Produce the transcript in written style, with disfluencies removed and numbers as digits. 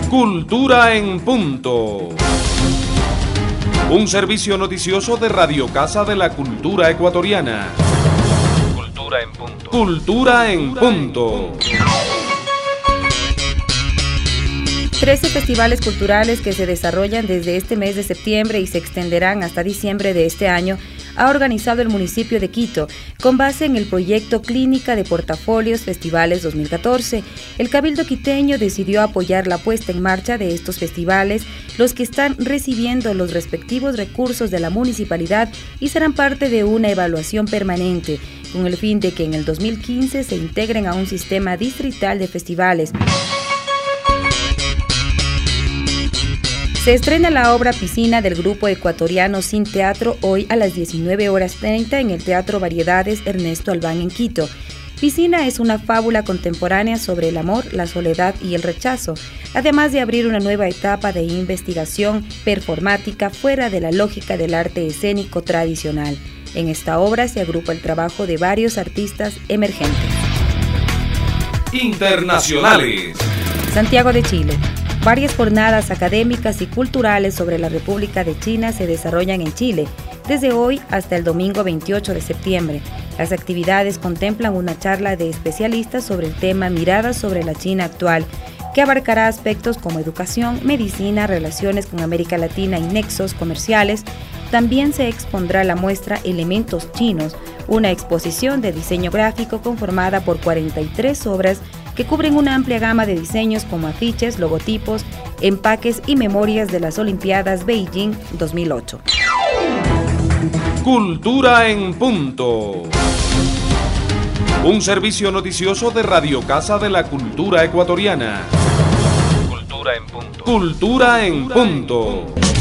Cultura en Punto. Un servicio noticioso de Radio Casa de la Cultura Ecuatoriana. Cultura en Punto. Cultura en Punto. 13 festivales culturales que se desarrollan desde este mes de septiembre y se extenderán hasta diciembre de este año ha organizado el municipio de Quito, con base en el proyecto Clínica de Portafolios Festivales 2014. El Cabildo quiteño decidió apoyar la puesta en marcha de estos festivales, los que están recibiendo los respectivos recursos de la municipalidad y serán parte de una evaluación permanente, con el fin de que en el 2015 se integren a un sistema distrital de festivales. Se estrena la obra Piscina del grupo ecuatoriano Sin Teatro hoy a las 19:30 en el Teatro Variedades Ernesto Albán en Quito. Piscina es una fábula contemporánea sobre el amor, la soledad y el rechazo, además de abrir una nueva etapa de investigación performática fuera de la lógica del arte escénico tradicional. En esta obra se agrupa el trabajo de varios artistas emergentes. Internacionales. Santiago de Chile. Varias jornadas académicas y culturales sobre la República de China se desarrollan en Chile, desde hoy hasta el domingo 28 de septiembre. Las actividades contemplan una charla de especialistas sobre el tema Miradas sobre la China actual, que abarcará aspectos como educación, medicina, relaciones con América Latina y nexos comerciales. También se expondrá la muestra Elementos Chinos, una exposición de diseño gráfico conformada por 43 obras que cubren una amplia gama de diseños como afiches, logotipos, empaques y memorias de las Olimpiadas Beijing 2008. Cultura en Punto. Un servicio noticioso de Radio Casa de la Cultura Ecuatoriana. Cultura en Punto. Cultura en Punto.